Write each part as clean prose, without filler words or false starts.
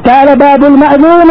قال باب المأذون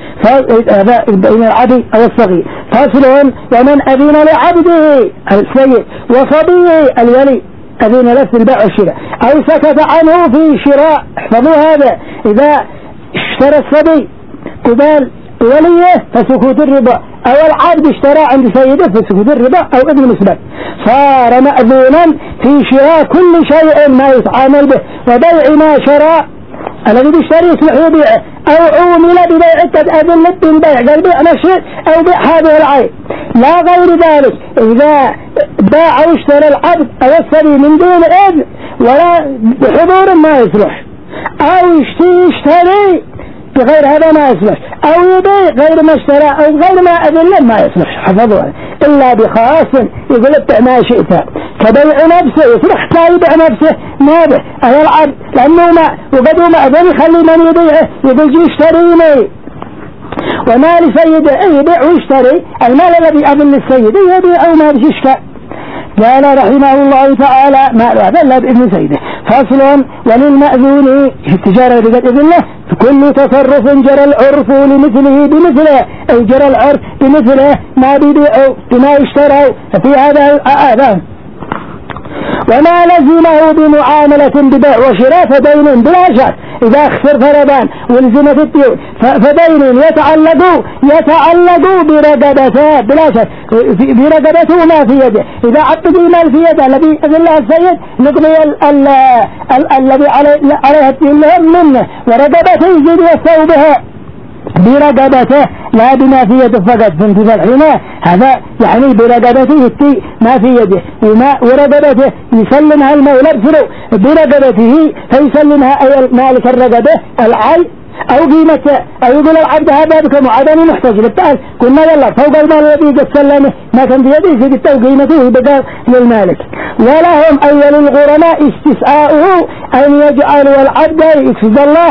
بين العبد أو الصغير. فصل: ومن أذن لعبده السيد وصبيه الولي أذن له في البيع والشراء أو سكت عنه في شراء. احفظوا هذا: إذا اشترى الصبي قبال وليه فسكوت الربا، أو العبد اشترى عند سيده فسكوت الربا أو ابن مسبب، صار مأذونا في شراء كل شيء ما يتعامل به وبيع ما شرى الذي يشتري يصلح يبيعه، أو عومل ببيع قد أذن بالبيع قال بيع نشر أو بيع هذه العين لا غير ذلك. إذا باع واشترى العبد أو الصبي من دون إذن ولا بحضور ما يصلح، أو يشتري بغير هذا ما يصلح، أو يبيع غير ما اشترى أو غير ما أذن ما يصلح. حفظوها: إلا بخاص يقول ابتع ما شئت، كبيع نفسه يصلح لا يبيع نفسه ما به أهل العبد لأنه ما وقدوا ما أذن يخلي من يبيعه يقول جي اشتريني، وما لسيده يبيع ويشتري المال الذي أذن للسيد يبيع وما بششك. قال رحمه الله تعالى: ما أذن بإذن سيده. فصل: وللمأذون في التجارة بقد إذن له في كل تصرف جرى العرف لمثله بمثله، أي جرى العرف بمثله ما بيبيعوا بما يشتروا. ففي هذا الآذان وما لزمه بمعاملة ببيع وشراء فدين بلا شك. إذا خسر فرضان ولزمت الديون فدين يتعلق برقبته بلا شك، برقبته ما في يده. إذا عطت المال في يده الذي أذن له السيد نقضي الذي عليها الدين لهم منه، ورقبته يزيد يستوى بها برقبته لا بما في يده فقط. فانت الحين هذا يعني برقبته ما في يده ورقبته يسلمها المولى بسرو برقبته فيسلمها أي مالك الرقبة العي أو قيمته، أو يقول العبد هذا بكم عدم محتاج للتأل قلنا يلا فوق المال الذي قد سلمه ما كان في يده يجد قيمته بقى للمالك. ولهم أي للغرماء استسعاؤه أن يجعلوا العبد يكسد الله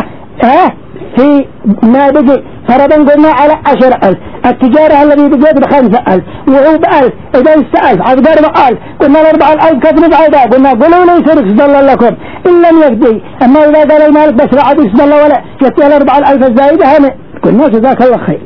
في ما بقي فرضا قلنا على 10,000، التجارة الذي بقيت ب5,000 وهو ب1000، إذا استأذ عبد 4,000 قلنا 4,000 كثر بعيدا قلنا قلوا ليس يكسد الله لكم إن لم يفدي. أما إذا قال المالك بس لا عاد يكسد الله ولا يتيال 4,000 الزائدة هم قلنا جزاك الله خير.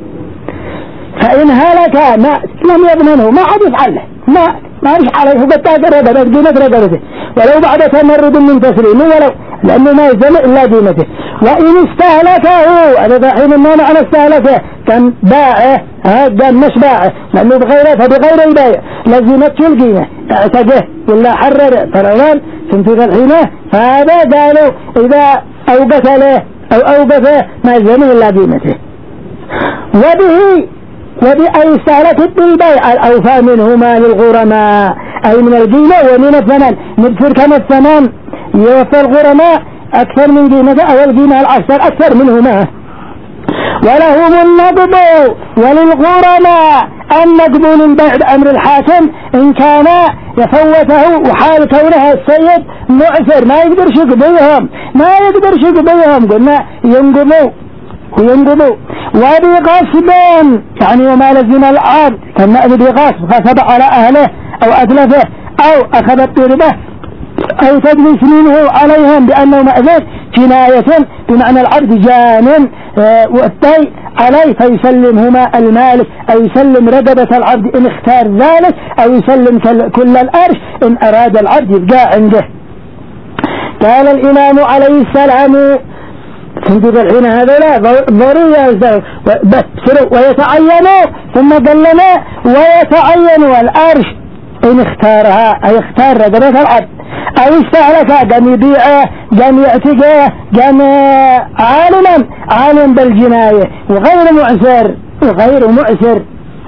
فإن هلك ما لم يضمنه ما عاد يفعل له ما يش عليه وبتاك الرقبة قيمة رقبته ولو بعد تمرد من تسليمه ولو لأنه ما يلزم إلا قيمته. وإن استهلكه هذا دحين ما معنى استهلكه كان باعه هذا مش باعه لأنه بغير البيع لزمته القيمة اعتقه ولا حرر فرعان سنتظر الحين. فهذا قالوا إذا أوقف له أو أوقفه ما يلزم إلا قيمته. وبأي استهلكت بالبيع الأوفى منهما للغرماء أي من القيمة ومن الثمن نذكر كم الثمن يوفى الغرماء أكثر من قيمته أو القيمة العشر أكثر منهما. ولهم النقض وللغرماء النقض للبيع بأمر الحاكم إن كان يفوته وحال كونه السيد معسر ما يقدرش يقضيهم قلنا ينقضوا وبغصب يعني وما لزم العبد كما بغصب غصب على أهله أو أتلفه أو أخذ الطربة أو تجلس منه عليهم بأنه مأذن جناية بمعنى العبد جان والطي عليه فيسلمهما المالك أو يسلم رقبة العبد إن اختار ذلك أو يسلم كل الأرش إن أراد العبد يبقى عنده. قال الإمام عليه السلام تنتظر الحين هذولا ضرورية ويتعينوا ثم قلنا ويتعينوا الأرش إن اختارها أي اختار رقبة العبد أو استهلكها قام يبيعه قام يعتقه قام عالم بالجناية وغير معسر.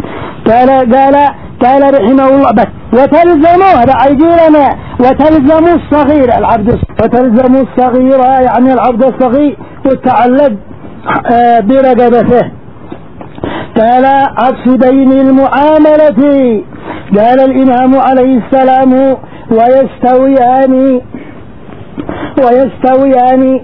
قال رحمه الله بس وتلزموا هذا عيدينا وتلزموا الصغير العبد وتلزموا الصغير يعني العبد الصغير يتعلق برقبته. قال عكس دين المعاملة قال الإمام عليه السلام ويستويان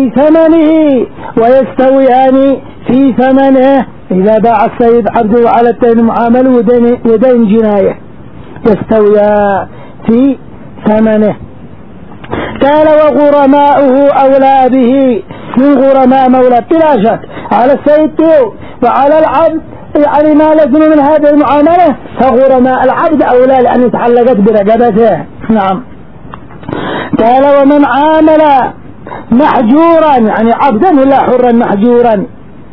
في ثمنه إذا باع السيد عبده على الدين معامل ودين جناية يستويا في ثمنه. قال وغرماؤه أولى به من غرماء مولى بلا شك على السيد وعلى العبد يعني ما لزم من هذه المعاملة، فغرماء العبد أولى لأن تعلقت برقبته. نعم. قال ومن عامل محجورا يعني عبدا ولا حرا محجورا،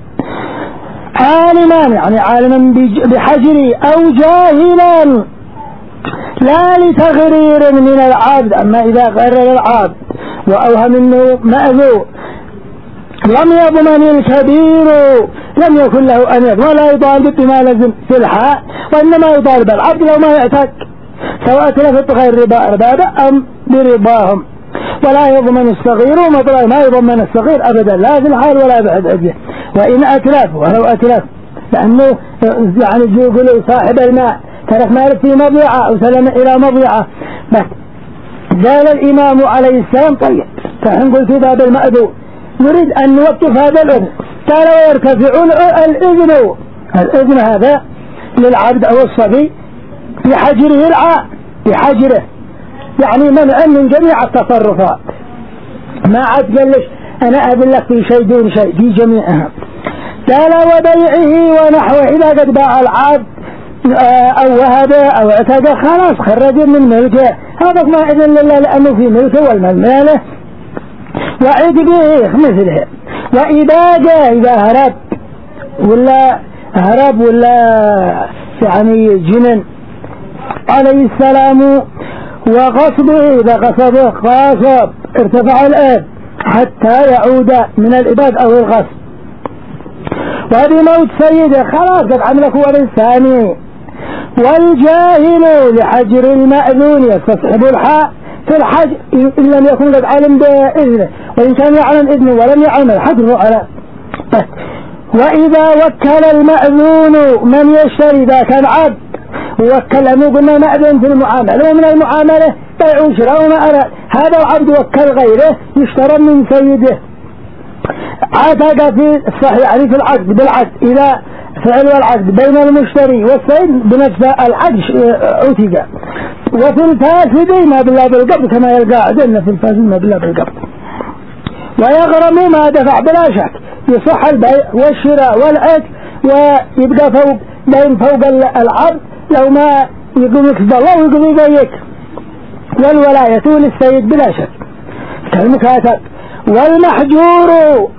عالما يعني عالما بحجري أو جاهلا لا لتغرير من العبد، أما إذا غرر العبد وأوهم أنه مأذو لم يضمن الكبير لم يكن له أن يضمن ولا يطالب بما لزم في الحق، وإنما يطالب العبد لو ما يعتق سواء تلفت غير ربا أربابه أم برباهم، ولا يضمن الصغير ومطلع ما يضمن الصغير أبدا لا في الحال ولا بعد أجله، وإن أتلف ولو أتلف، لأنه يعني يقولوا صاحب الماء ترك مالك في مضيعة أو سلم إلى مضيعة. بس قال الإمام عليه السلام طيب فنقول في باب المأذون نريد أن نوقف هذا الأذن، قال ويرتفع الأذن هذا للعبد أو الصبي بحجره بحجره يعني منع من جميع التصرفات، ما عاد قال لك أنا أذن لك في شيء دون شيء في جميعها. قال وبيعه ونحوه إذا قد باع العبد أو وهبه أو اعتقى خلاص خرج من ملكه، هذا ما إذن لله لأنه في ملكه والمال ماله، وعتقه مثله. وإذا جاء إذا هرب ولا يعني جنن عليه السلام وغصبه إذا غصبه غاصب ارتفع الآب حتى يعود من الإباد أو الغصب، وبموت سيده خلاص قد عملك هو الثاني. والجاهل لحجر المأذون يستصحب الحق في الحج إن لم يكن قد علم بإذنه، وإن كان يعلم إذنه ولم يعلم حجره على. وإذا وكل المأذون من يشتري إذا كان عبد ووكل أنه قلنا مأذون في المعاملة، ومن المعاملة بيع وشراء وما أرى، هذا العبد وكل غيره يشترى من سيده، عتق في الصحيح يعني في العقد بالعقد إذا فعل العقد بين المشتري والسيد بنفس العقد عتق. وفي الفاسد ما بالله بالقبض كما يلقى عدلنا في الفاسد ما بالله بالقبض. ويغرم ما دفع بلا شك، يصح البيع والشراء والعتق ويبقى فوق العبد لو ما يقوم يكسب الله ويقوم يبيك. والولاية للسيد بلا شك كالمكاتب. والمحجور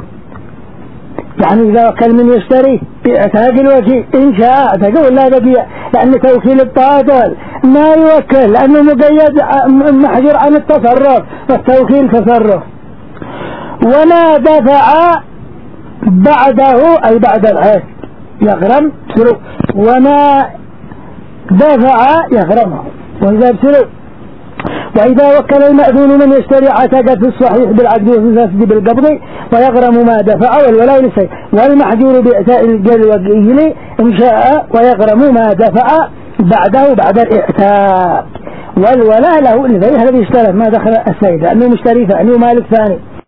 يعني إذا كان من يشتري بإعتاق الوكيل إن شاء اعتق ولا ببيع، لأن توكيل الطاطل ما يوكل لأنه مقيد محجور عن التصرف، والتوكيل تصرف. وما دفع بعده أي بعد العهد يغرم سلو، وما دفع يغرمه وإذا بسلو. وإذا وكل المأذون من يشتري عتق في الصحيح بالعقد وفي الفاسد بالقبض ويغرم ما دفع والولاء للسيد. والمحجور بإعتاء الوكيل إن شاء ويغرم ما دفع بعده بعد الإعتاق. والولاء له لغير الذي اشترى ما دخل السيد لأنه مشتري ثاني ومالك ثاني.